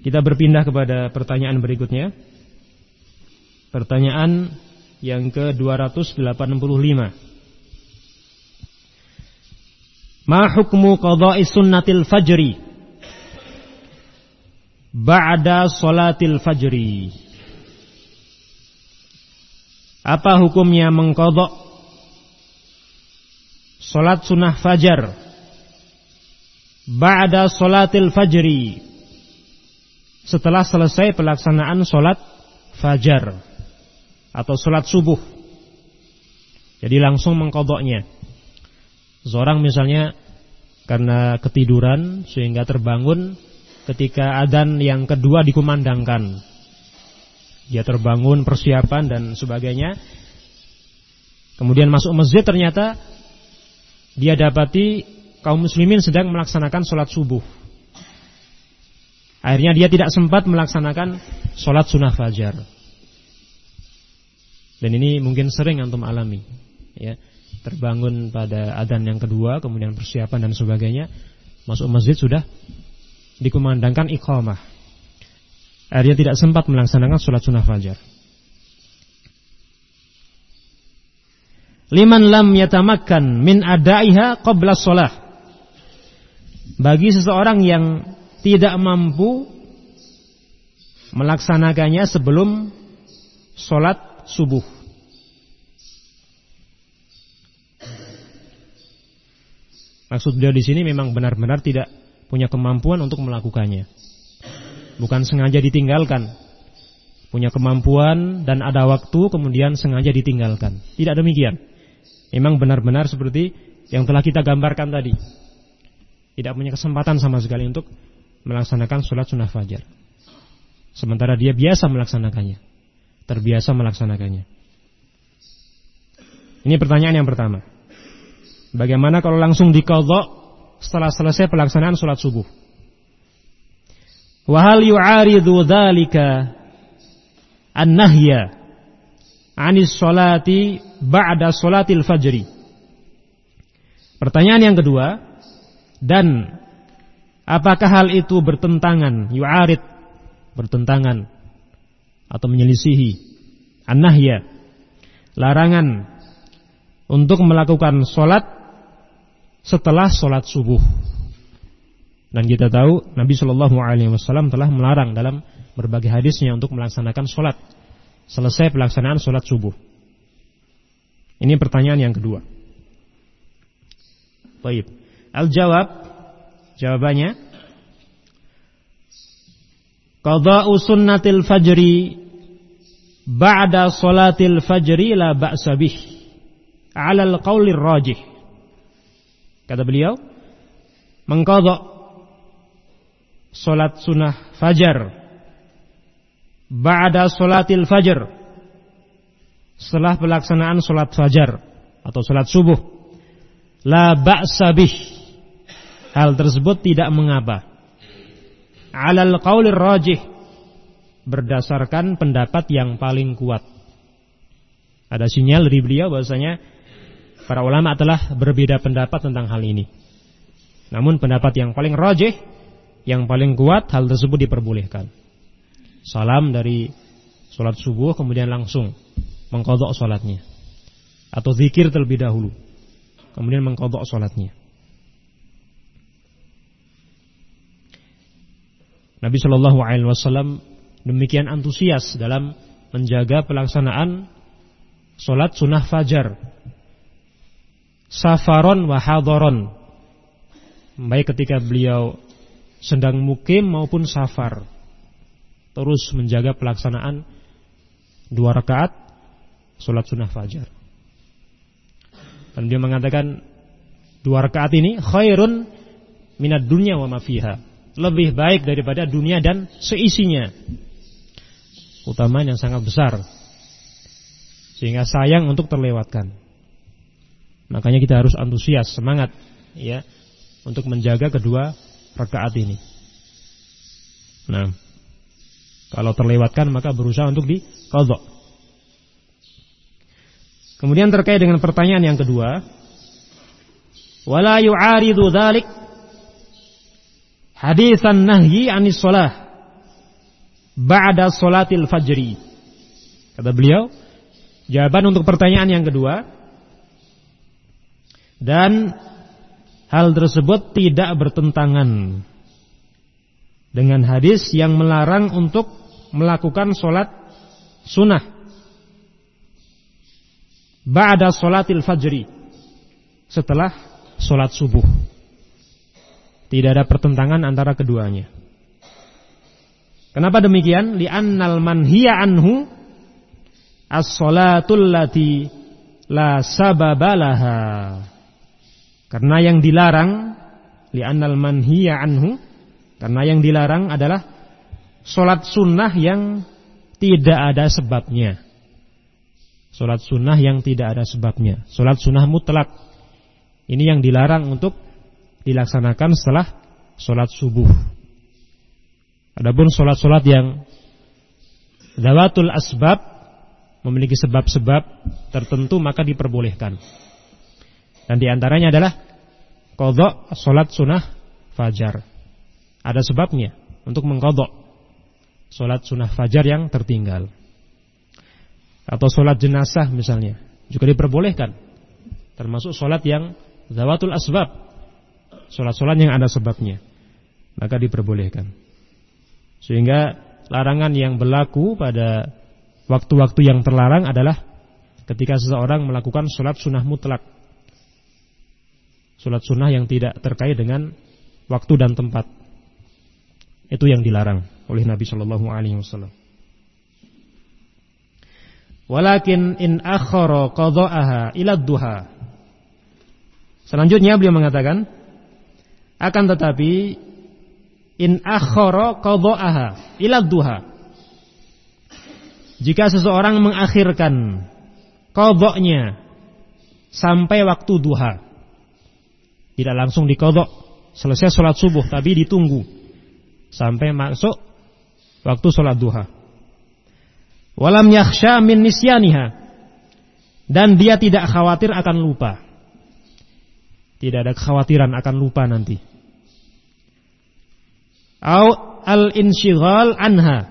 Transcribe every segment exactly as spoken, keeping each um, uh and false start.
Kita berpindah kepada pertanyaan berikutnya. Pertanyaan yang ke dua ratus delapan puluh lima. Ma hukmu qada'i sunnatil fajri ba'da sholatil fajri? Apa hukumnya mengqadha' salat sunnah fajar ba'da sholatil fajri, setelah selesai pelaksanaan salat fajar atau salat subuh? Jadi langsung mengqadha'nya. Seorang misalnya karena ketiduran sehingga terbangun ketika adzan yang kedua dikumandangkan. Dia terbangun, persiapan dan sebagainya. Kemudian masuk masjid, ternyata dia dapati kaum muslimin sedang melaksanakan sholat subuh. Akhirnya dia tidak sempat melaksanakan sholat sunnah fajar. Dan ini mungkin sering antum alami, ya. Terbangun pada adzan yang kedua, kemudian persiapan dan sebagainya, masuk masjid sudah dikumandangkan iqamah. Akhirnya tidak sempat melaksanakan sholat sunnah fajar. Liman lam yatamakkan min adaiha qabla sholah. Bagi seseorang yang tidak mampu melaksanakannya sebelum sholat subuh. Maksud beliau di sini memang benar-benar tidak punya kemampuan untuk melakukannya. Bukan sengaja ditinggalkan. Punya kemampuan dan ada waktu kemudian sengaja ditinggalkan. Tidak demikian. Memang benar-benar seperti yang telah kita gambarkan tadi. Tidak punya kesempatan sama sekali untuk melaksanakan sholat sunnah fajar. Sementara dia biasa melaksanakannya. Terbiasa melaksanakannya. Ini pertanyaan yang pertama. Bagaimana kalau langsung diqadha setelah selesai pelaksanaan sholat subuh? Wa hal yu'aridu dzalika an-nahya 'anis sholati ba'da sholatil fajri? Pertanyaan yang kedua, dan apakah hal itu bertentangan, yu'arid, bertentangan atau menyelisihi an-nahya, larangan untuk melakukan sholat setelah sholat subuh? Dan kita tahu Nabi Shallallahu Alaihi Wasallam telah melarang dalam berbagai hadisnya untuk melaksanakan sholat selesai pelaksanaan sholat subuh. Ini pertanyaan yang kedua. Baik, al-jawab, jawabannya, qada'u sunnatil fajri ba'da sholatil fajri la ba'sa bih 'ala al-qaulir rajih. Kata beliau, mengqadha salat sunnah fajar ba'da sholatil fajr, setelah pelaksanaan salat fajar atau salat subuh, la ba'sa bih, hal tersebut tidak mengapa, 'alal qaulir rajih, berdasarkan pendapat yang paling kuat. Ada sinyal dari beliau bahwasanya para ulama telah berbeda pendapat tentang hal ini. Namun pendapat yang paling rajih, yang paling kuat, hal tersebut diperbolehkan. Salam dari sholat subuh kemudian langsung mengqadha sholatnya, atau zikir terlebih dahulu kemudian mengqadha sholatnya. Nabi Shallallahu Alaihi Wasallam demikian antusias dalam menjaga pelaksanaan sholat sunnah fajar, safaron wa hadaron, baik ketika beliau sedang mukim maupun safar, terus menjaga pelaksanaan dua rakaat sholat sunnah fajar. Dan dia mengatakan dua rakaat ini khairun minad dunya wa ma fiha, lebih baik daripada dunia dan seisinya. Keutamaan yang sangat besar, sehingga sayang untuk terlewatkan. Makanya kita harus antusias, semangat, ya, untuk menjaga kedua rakaat ini. Nah, kalau terlewatkan maka berusaha untuk diqadha. Kemudian terkait dengan pertanyaan yang kedua, wala yu'aridu dzalik haditsan nahyi 'anis shalah ba'da sholatil fajri. Kata beliau, jawaban untuk pertanyaan yang kedua, dan hal tersebut tidak bertentangan dengan hadis yang melarang untuk melakukan sholat sunnah ba'da sholatil fajri, setelah sholat subuh. Tidak ada pertentangan antara keduanya. Kenapa demikian? Li'annal manhiya anhu as-sholatul lati la sababalaha. Karena yang dilarang, li'annal manhiya anhu, karena yang dilarang adalah sholat sunnah yang tidak ada sebabnya. Sholat sunnah yang tidak ada sebabnya. Sholat sunnah mutlak. Ini yang dilarang untuk dilaksanakan setelah sholat subuh. Adapun sholat-sholat yang zawatul asbab, memiliki sebab-sebab tertentu, maka diperbolehkan. Dan diantaranya adalah qadha sholat sunnah fajar. Ada sebabnya untuk mengqadha sholat sunnah fajar yang tertinggal. Atau sholat jenazah misalnya, juga diperbolehkan. Termasuk sholat yang zawatul asbab, sholat-sholat yang ada sebabnya, maka diperbolehkan. Sehingga larangan yang berlaku pada waktu-waktu yang terlarang adalah ketika seseorang melakukan sholat sunnah mutlak, sholat sunnah yang tidak terkait dengan waktu dan tempat. Itu yang dilarang oleh Nabi Shallallahu Alaihi Wasallam. Walakin in akhara qadha'aha ila duha. Selanjutnya beliau mengatakan, akan tetapi in akhara qadha'aha ila duha, jika seseorang mengakhirkan qadha'nya sampai waktu duha, tidak langsung diqadha selesai sholat subuh, tapi ditunggu sampai masuk waktu sholat duha. Walam yakhsha min nisyaniha, dan dia tidak khawatir akan lupa. Tidak ada kekhawatiran akan lupa nanti. Au al-insyighal anha,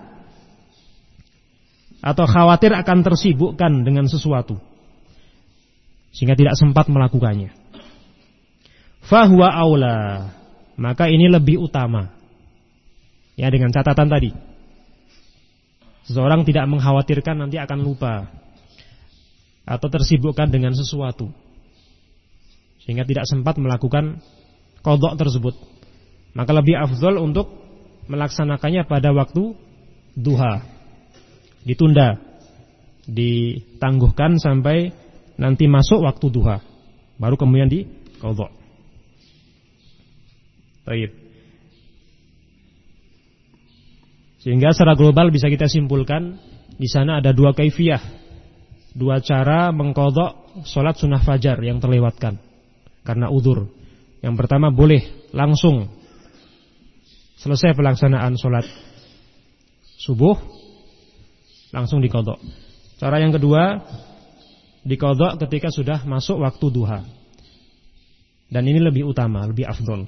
atau khawatir akan tersibukkan dengan sesuatu sehingga tidak sempat melakukannya. Fahuwa aula, maka ini lebih utama. Ya, dengan catatan tadi, seseorang tidak mengkhawatirkan nanti akan lupa atau tersibukkan dengan sesuatu sehingga tidak sempat melakukan qadha tersebut, maka lebih afdal untuk melaksanakannya pada waktu duha. Ditunda, ditangguhkan sampai nanti masuk waktu duha, baru kemudian diqadha. Baik. Sehingga secara global bisa kita simpulkan di sana ada dua kaifiyah, dua cara mengqadha salat sunnah fajar yang terlewatkan karena udzur. Yang pertama, boleh langsung selesai pelaksanaan salat subuh langsung diqadha. Cara yang kedua, diqadha ketika sudah masuk waktu duha. Dan ini lebih utama, lebih afdol.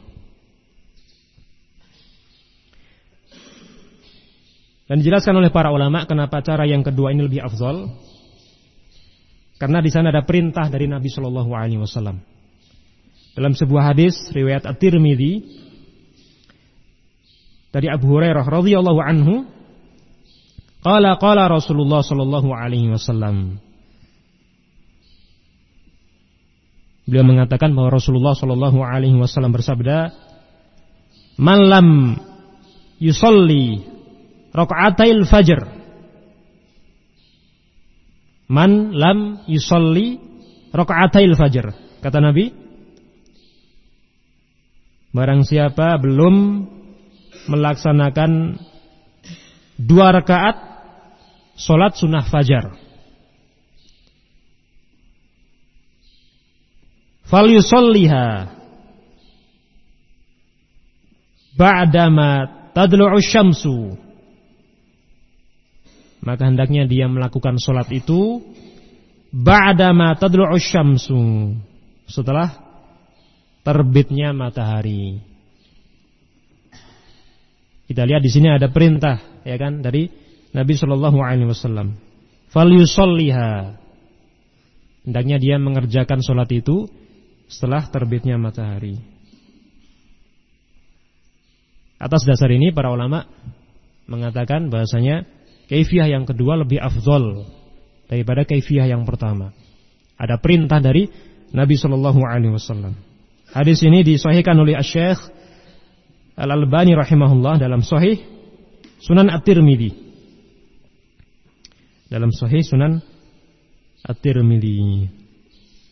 Dan dijelaskan oleh para ulama kenapa cara yang kedua ini lebih afdol. Karena di sana ada perintah dari Nabi Shallallahu Alaihi Wasallam. Dalam sebuah hadis riwayat At-Tirmidzi dari Abu Hurairah radhiyallahu anhu, qala qala Rasulullah Shallallahu Alaihi Wasallam. Beliau mengatakan bahwa Rasulullah Shallallahu Alaihi Wasallam bersabda, "Man lam yusalli raka'atil fajr." Man lam yusalli raka'atil fajr. Kata Nabi, barang siapa belum melaksanakan dua rakaat salat sunnah fajar, fal yusalliha ba'dama tadlu'u syamsu, maka hendaknya dia melakukan salat itu ba'dama tadlu'u syamsu, setelah terbitnya matahari. Kita lihat di sini ada perintah, ya kan, dari Nabi Shallallahu Alaihi Wasallam. Falyusolliha. Hendaknya dia mengerjakan sholat itu setelah terbitnya matahari. Atas dasar ini para ulama mengatakan bahasanya kaifiyah yang kedua lebih afdol daripada kaifiyah yang pertama. Ada perintah dari Nabi Shallallahu Alaihi Wasallam. Hadis ini disahihkan oleh Asy-Syaikh Al-Albani rahimahullah dalam Sahih Sunan At-Tirmidzi. Dalam Sahih Sunan At-Tirmidzi.